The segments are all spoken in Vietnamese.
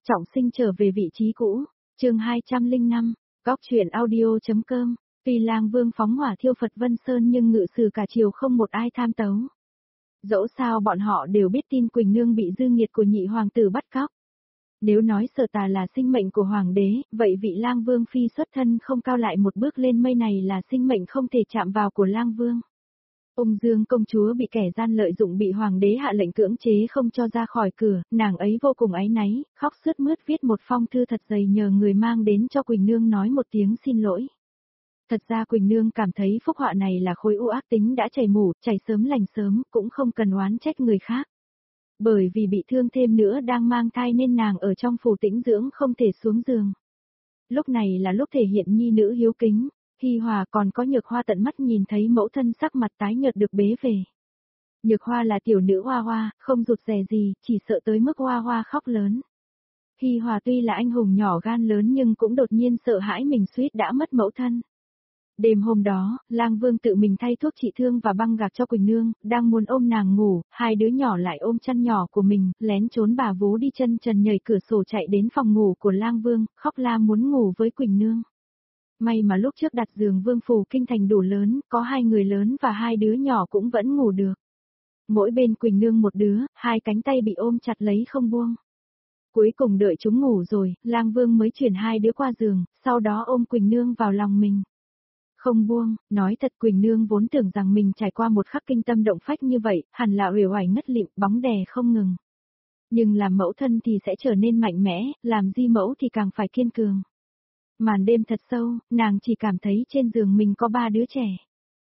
Trọng sinh trở về vị trí cũ, chương 205, góc truyện audio.com, tuy Lang Vương phóng hỏa thiêu Phật Vân Sơn nhưng ngự sử cả chiều không một ai tham tấu. Dẫu sao bọn họ đều biết tin Quỳnh Nương bị dư nghiệt của nhị hoàng tử bắt cóc. Nếu nói Sở Tà là sinh mệnh của hoàng đế, vậy vị Lang Vương phi xuất thân không cao lại một bước lên mây này là sinh mệnh không thể chạm vào của Lang Vương. Ung Dương công chúa bị kẻ gian lợi dụng bị hoàng đế hạ lệnh cưỡng chế không cho ra khỏi cửa, nàng ấy vô cùng áy náy, khóc sướt mướt viết một phong thư thật dày nhờ người mang đến cho Quỳnh Nương nói một tiếng xin lỗi. Thật ra Quỳnh Nương cảm thấy phúc họa này là khối u ác tính đã chảy mủ, chảy sớm lành sớm, cũng không cần oán trách người khác. Bởi vì bị thương thêm nữa đang mang thai nên nàng ở trong phủ tĩnh dưỡng không thể xuống giường. Lúc này là lúc thể hiện nhi nữ hiếu kính. Hi Hòa còn có Nhược Hoa tận mắt nhìn thấy mẫu thân sắc mặt tái nhợt được bế về. Nhược Hoa là tiểu nữ Hoa Hoa, không rụt rè gì, chỉ sợ tới mức Hoa Hoa khóc lớn. Hi Hòa tuy là anh hùng nhỏ gan lớn nhưng cũng đột nhiên sợ hãi mình suýt đã mất mẫu thân. Đêm hôm đó, Lang Vương tự mình thay thuốc trị thương và băng gạc cho Quỳnh Nương, đang muốn ôm nàng ngủ, hai đứa nhỏ lại ôm chăn nhỏ của mình, lén trốn bà vú đi chân trần nhảy cửa sổ chạy đến phòng ngủ của Lang Vương, khóc la muốn ngủ với Quỳnh Nương. May mà lúc trước đặt giường vương phủ kinh thành đủ lớn, có hai người lớn và hai đứa nhỏ cũng vẫn ngủ được. Mỗi bên Quỳnh Nương một đứa, hai cánh tay bị ôm chặt lấy không buông. Cuối cùng đợi chúng ngủ rồi, Lang Vương mới chuyển hai đứa qua giường, sau đó ôm Quỳnh Nương vào lòng mình. Không buông, nói thật Quỳnh Nương vốn tưởng rằng mình trải qua một khắc kinh tâm động phách như vậy, hẳn là uể oải ngất lịm, bóng đè không ngừng. Nhưng làm mẫu thân thì sẽ trở nên mạnh mẽ, làm di mẫu thì càng phải kiên cường. Màn đêm thật sâu, nàng chỉ cảm thấy trên giường mình có ba đứa trẻ.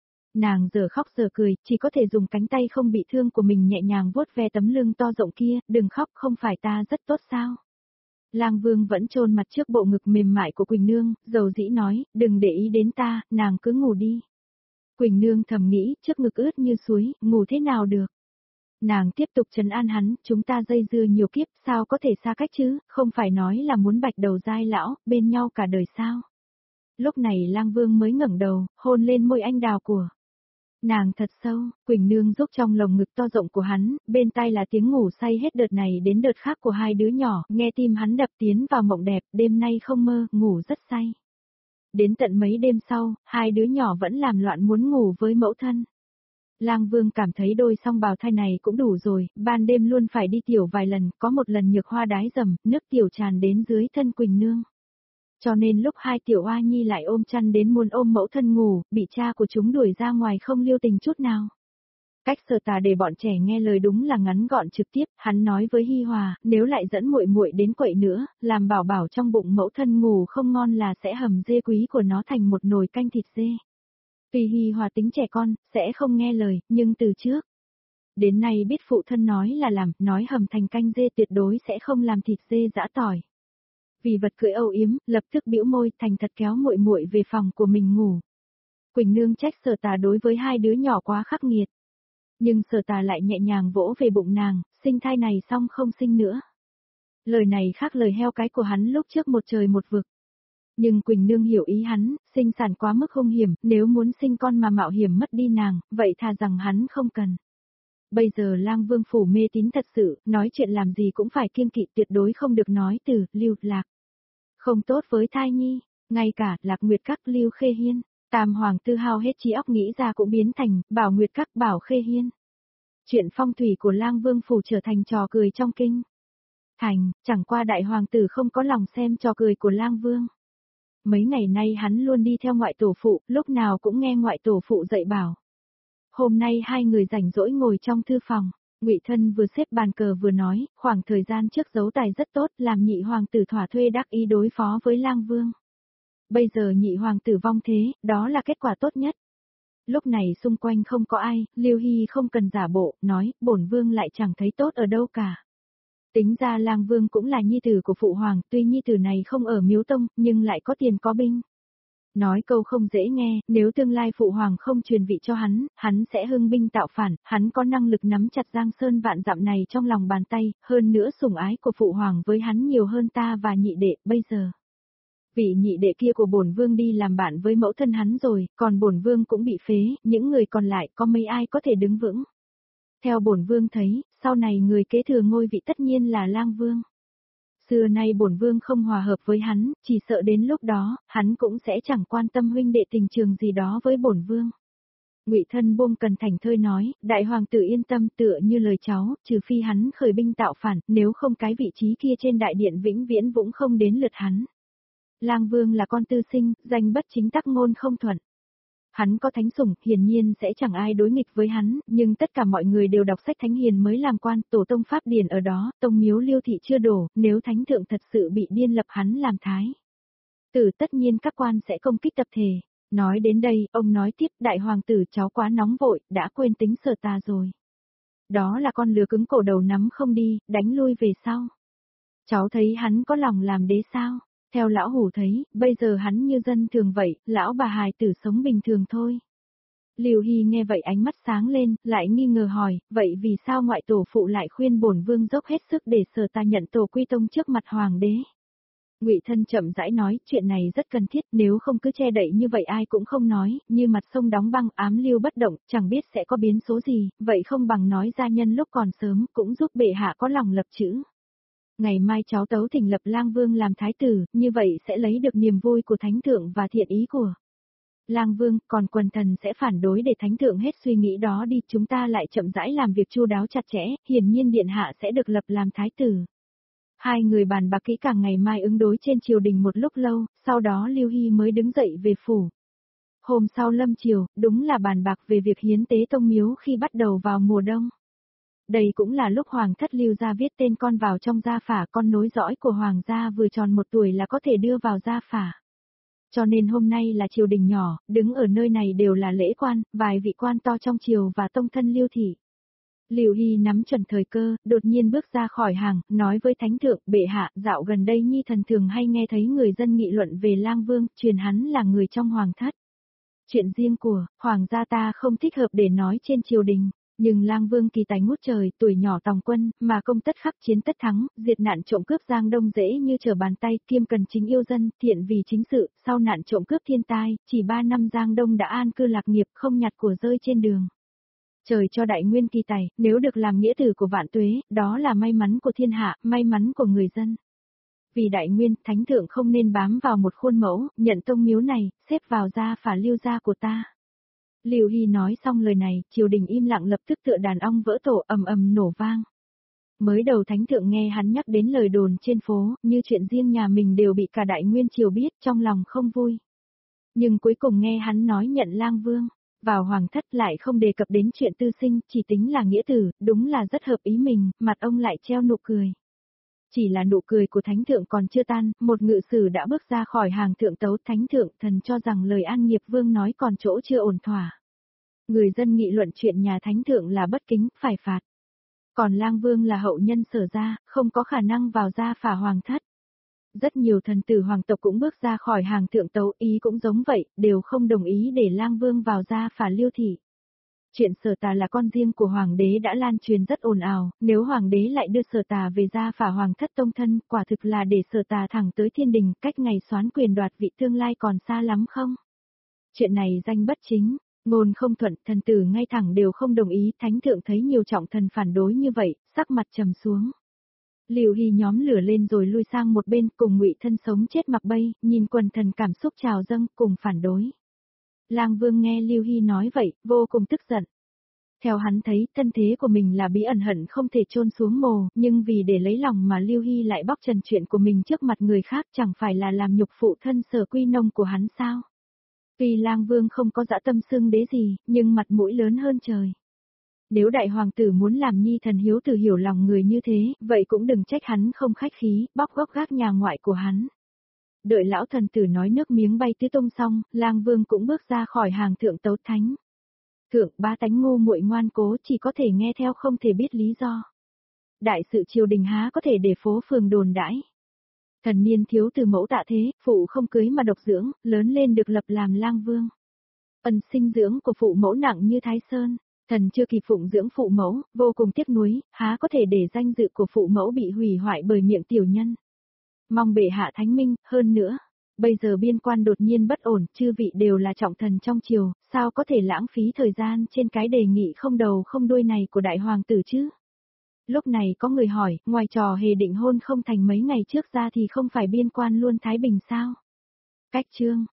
Nàng giờ khóc giờ cười, chỉ có thể dùng cánh tay không bị thương của mình nhẹ nhàng vuốt ve tấm lưng to rộng kia, đừng khóc không phải ta rất tốt sao. Lang Vương vẫn chôn mặt trước bộ ngực mềm mại của Quỳnh Nương, dầu dĩ nói, đừng để ý đến ta, nàng cứ ngủ đi. Quỳnh Nương thầm nghĩ, trước ngực ướt như suối, ngủ thế nào được. Nàng tiếp tục trấn an hắn, chúng ta dây dưa nhiều kiếp, sao có thể xa cách chứ, không phải nói là muốn bạch đầu dai lão, bên nhau cả đời sao. Lúc này Lang Vương mới ngẩng đầu, hôn lên môi anh đào của nàng thật sâu, Quỳnh Nương rúc trong lồng ngực to rộng của hắn, bên tai là tiếng ngủ say hết đợt này đến đợt khác của hai đứa nhỏ, nghe tim hắn đập tiến vào mộng đẹp, đêm nay không mơ, ngủ rất say. Đến tận mấy đêm sau, hai đứa nhỏ vẫn làm loạn muốn ngủ với mẫu thân. Lang Vương cảm thấy đôi song bào thai này cũng đủ rồi, ban đêm luôn phải đi tiểu vài lần, có một lần Nhược Hoa đái dầm, nước tiểu tràn đến dưới thân Quỳnh Nương. Cho nên lúc hai tiểu oa nhi lại ôm chăn đến muốn ôm mẫu thân ngủ, bị cha của chúng đuổi ra ngoài không lưu tình chút nào. Cách Sở Tà để bọn trẻ nghe lời đúng là ngắn gọn trực tiếp, hắn nói với Hi Hòa, nếu lại dẫn muội muội đến quậy nữa, làm bảo bảo trong bụng mẫu thân ngủ không ngon là sẽ hầm dê quý của nó thành một nồi canh thịt dê. Tuy Hi Hòa tính trẻ con, sẽ không nghe lời, nhưng từ trước đến nay biết phụ thân nói là làm, nói hầm thành canh dê tuyệt đối sẽ không làm thịt dê giã tỏi. Vì vật cưỡi âu yếm, lập tức bĩu môi, thành thật kéo muội muội về phòng của mình ngủ. Quỳnh Nương trách Sở Tà đối với hai đứa nhỏ quá khắc nghiệt. Nhưng Sở Tà lại nhẹ nhàng vỗ về bụng nàng, sinh thai này xong không sinh nữa. Lời này khác lời heo cái của hắn lúc trước một trời một vực. Nhưng Quỳnh Nương hiểu ý hắn, sinh sản quá mức hung hiểm, nếu muốn sinh con mà mạo hiểm mất đi nàng, vậy thà rằng hắn không cần. Bây giờ Lang Vương phủ mê tín thật sự, nói chuyện làm gì cũng phải kiêng kỵ, tuyệt đối không được nói từ lưu lạc. Không tốt với thai nhi, ngay cả Lạc Nguyệt Các Lưu Khê Hiên, Tam Hoàng Tư hao hết trí óc nghĩ ra cũng biến thành Bảo Nguyệt Các Bảo Khê Hiên. Chuyện phong thủy của Lang Vương phủ trở thành trò cười trong kinh thành, chẳng qua đại hoàng tử không có lòng xem trò cười của Lang Vương. Mấy ngày nay hắn luôn đi theo ngoại tổ phụ, lúc nào cũng nghe ngoại tổ phụ dạy bảo. Hôm nay hai người rảnh rỗi ngồi trong thư phòng, Ngụy Thân vừa xếp bàn cờ vừa nói, khoảng thời gian trước giấu tài rất tốt, làm nhị hoàng tử thỏa thuê đắc ý đối phó với Lang Vương. Bây giờ nhị hoàng tử vong thế, đó là kết quả tốt nhất. Lúc này xung quanh không có ai, Liêu Hy không cần giả bộ, nói, bổn vương lại chẳng thấy tốt ở đâu cả. Tính ra Lang Vương cũng là nhi tử của phụ hoàng, tuy nhi tử này không ở miếu tông, nhưng lại có tiền có binh. Nói câu không dễ nghe, nếu tương lai phụ hoàng không truyền vị cho hắn sẽ hưng binh tạo phản, hắn có năng lực nắm chặt Giang Sơn vạn dặm này trong lòng bàn tay, hơn nữa sủng ái của phụ hoàng với hắn nhiều hơn ta và nhị đệ, bây giờ. Vị nhị đệ kia của bổn vương đi làm bạn với mẫu thân hắn rồi, còn bổn vương cũng bị phế, những người còn lại có mấy ai có thể đứng vững. Theo bổn vương thấy, sau này người kế thừa ngôi vị tất nhiên là Lang Vương. Xưa nay bổn vương không hòa hợp với hắn, chỉ sợ đến lúc đó, hắn cũng sẽ chẳng quan tâm huynh đệ tình trường gì đó với bổn vương. Ngụy Thân buông cần thành thơi nói, đại hoàng tử yên tâm tựa như lời cháu, trừ phi hắn khởi binh tạo phản, nếu không cái vị trí kia trên đại điện vĩnh viễn cũng không đến lượt hắn. Lang Vương là con tư sinh, danh bất chính tắc ngôn không thuận. Hắn có thánh sủng, hiển nhiên sẽ chẳng ai đối nghịch với hắn, nhưng tất cả mọi người đều đọc sách thánh hiền mới làm quan, tổ tông pháp điển ở đó, tông miếu Liêu thị chưa đổ, nếu thánh thượng thật sự bị điên lập hắn làm thái tử, tất nhiên các quan sẽ công kích tập thể. Nói đến đây, ông nói tiếp, đại hoàng tử cháu quá nóng vội, đã quên tính Sở Tà rồi. Đó là con lừa cứng cổ đầu nắm không đi, đánh lui về sau. Cháu thấy hắn có lòng làm đế sao? Theo lão hủ thấy, bây giờ hắn như dân thường vậy, lão bà hài tử sống bình thường thôi. Lưu Hy nghe vậy ánh mắt sáng lên, lại nghi ngờ hỏi, vậy vì sao ngoại tổ phụ lại khuyên bổn vương dốc hết sức để Sở Ta nhận tổ quy tông trước mặt hoàng đế? Ngụy Thân chậm rãi nói, chuyện này rất cần thiết, nếu không cứ che đậy như vậy ai cũng không nói, như mặt sông đóng băng ám lưu bất động, chẳng biết sẽ có biến số gì, vậy không bằng nói ra nhân lúc còn sớm, cũng giúp bệ hạ có lòng lập chữ. Ngày mai cháu tấu thỉnh lập Lang Vương làm thái tử, như vậy sẽ lấy được niềm vui của thánh thượng và thiện ý của Lang Vương, còn quần thần sẽ phản đối để thánh thượng hết suy nghĩ đó đi, chúng ta lại chậm rãi làm việc chu đáo chặt chẽ, hiển nhiên điện hạ sẽ được lập làm thái tử. Hai người bàn bạc kỹ càng ngày mai ứng đối trên triều đình một lúc lâu, sau đó Lưu Hy mới đứng dậy về phủ. Hôm sau lâm triều, đúng là bàn bạc về việc hiến tế tông miếu khi bắt đầu vào mùa đông. Đây cũng là lúc hoàng thất Lưu gia viết tên con vào trong gia phả, con nối dõi của hoàng gia vừa tròn 1 tuổi là có thể đưa vào gia phả. Cho nên hôm nay là triều đình nhỏ, đứng ở nơi này đều là lễ quan, vài vị quan to trong triều và tông thân Lưu thị. Lưu Hy nắm chuẩn thời cơ, đột nhiên bước ra khỏi hàng, nói với thánh thượng, bệ hạ, dạo gần đây nhi thần thường hay nghe thấy người dân nghị luận về Lang Vương, truyền hắn là người trong hoàng thất. Chuyện riêng của hoàng gia ta không thích hợp để nói trên triều đình, nhưng Lang Vương kỳ tài ngút trời, tuổi nhỏ tòng quân, mà công tất khắc chiến tất thắng, diệt nạn trộm cướp Giang Đông dễ như trở bàn tay, kiêm cần chính yêu dân, thiện vì chính sự, sau nạn trộm cướp thiên tai, chỉ 3 năm Giang Đông đã an cư lạc nghiệp, không nhặt của rơi trên đường. Trời cho đại nguyên kỳ tài, nếu được làm nghĩa tử của vạn tuế, đó là may mắn của thiên hạ, may mắn của người dân. Vì đại nguyên, thánh thượng không nên bám vào một khuôn mẫu, nhận tông miếu này, xếp vào gia phả Lưu gia của ta. Lưu Hy nói xong lời này, triều đình im lặng lập tức tựa đàn ong vỡ tổ ầm ầm nổ vang. Mới đầu thánh thượng nghe hắn nhắc đến lời đồn trên phố, như chuyện riêng nhà mình đều bị cả đại nguyên triều biết, trong lòng không vui. Nhưng cuối cùng nghe hắn nói nhận Lang Vương vào hoàng thất lại không đề cập đến chuyện tư sinh, chỉ tính là nghĩa tử, đúng là rất hợp ý mình, mặt ông lại treo nụ cười. Chỉ là nụ cười của thánh thượng còn chưa tan, một ngự sử đã bước ra khỏi hàng thượng tấu, thánh thượng thần cho rằng lời An Nghiệp Vương nói còn chỗ chưa ổn thỏa. Người dân nghị luận chuyện nhà thánh thượng là bất kính, phải phạt. Còn Lang Vương là hậu nhân Sở gia, không có khả năng vào gia phả hoàng thất. Rất nhiều thần tử hoàng tộc cũng bước ra khỏi hàng thượng tấu, ý cũng giống vậy, đều không đồng ý để Lang Vương vào gia phả Liêu thị. Chuyện Sở Tà là con riêng của hoàng đế đã lan truyền rất ồn ào, nếu hoàng đế lại đưa Sở Tà về gia phả hoàng thất tông thân, quả thực là để Sở Tà thẳng tới thiên đình, cách ngày soán quyền đoạt vị tương lai còn xa lắm không? Chuyện này danh bất chính, ngôn không thuận, thần tử ngay thẳng đều không đồng ý, thánh thượng thấy nhiều trọng thần phản đối như vậy, sắc mặt trầm xuống. Lưu Hy nhóm lửa lên rồi lui sang một bên, cùng Ngụy Thân sống chết mặc bay, nhìn quần thần cảm xúc trào dâng, cùng phản đối. Lang Vương nghe Lưu Hy nói vậy, vô cùng tức giận. Theo hắn thấy, thân thế của mình là bí ẩn hận không thể chôn xuống mồ, nhưng vì để lấy lòng mà Lưu Hy lại bóc trần chuyện của mình trước mặt người khác, chẳng phải là làm nhục phụ thân Sở Quy Nông của hắn sao? Tuy Lang Vương không có dã tâm xưng đế gì, nhưng mặt mũi lớn hơn trời. Nếu đại hoàng tử muốn làm nhi thần hiếu tử hiểu lòng người như thế, vậy cũng đừng trách hắn không khách khí, bóc gốc gác nhà ngoại của hắn. Đợi lão thần tử nói nước miếng bay tứ tung xong, Lang Vương cũng bước ra khỏi hàng thượng tấu thánh. Thượng bá tánh ngu muội ngoan cố chỉ có thể nghe theo không thể biết lý do. Đại sự triều đình há có thể để phố phường đồn đãi. Thần niên thiếu từ mẫu tạ thế, phụ không cưới mà độc dưỡng, lớn lên được lập làm Lang Vương. Ân sinh dưỡng của phụ mẫu nặng như Thái Sơn. Thần chưa kịp phụng dưỡng phụ mẫu, vô cùng tiếc nuối, há có thể để danh dự của phụ mẫu bị hủy hoại bởi miệng tiểu nhân. Mong bệ hạ thánh minh, hơn nữa, bây giờ biên quan đột nhiên bất ổn, chư vị đều là trọng thần trong triều, sao có thể lãng phí thời gian trên cái đề nghị không đầu không đuôi này của đại hoàng tử chứ? Lúc này có người hỏi, ngoài trò hề định hôn không thành mấy ngày trước ra thì không phải biên quan luôn Thái Bình sao? Cách chương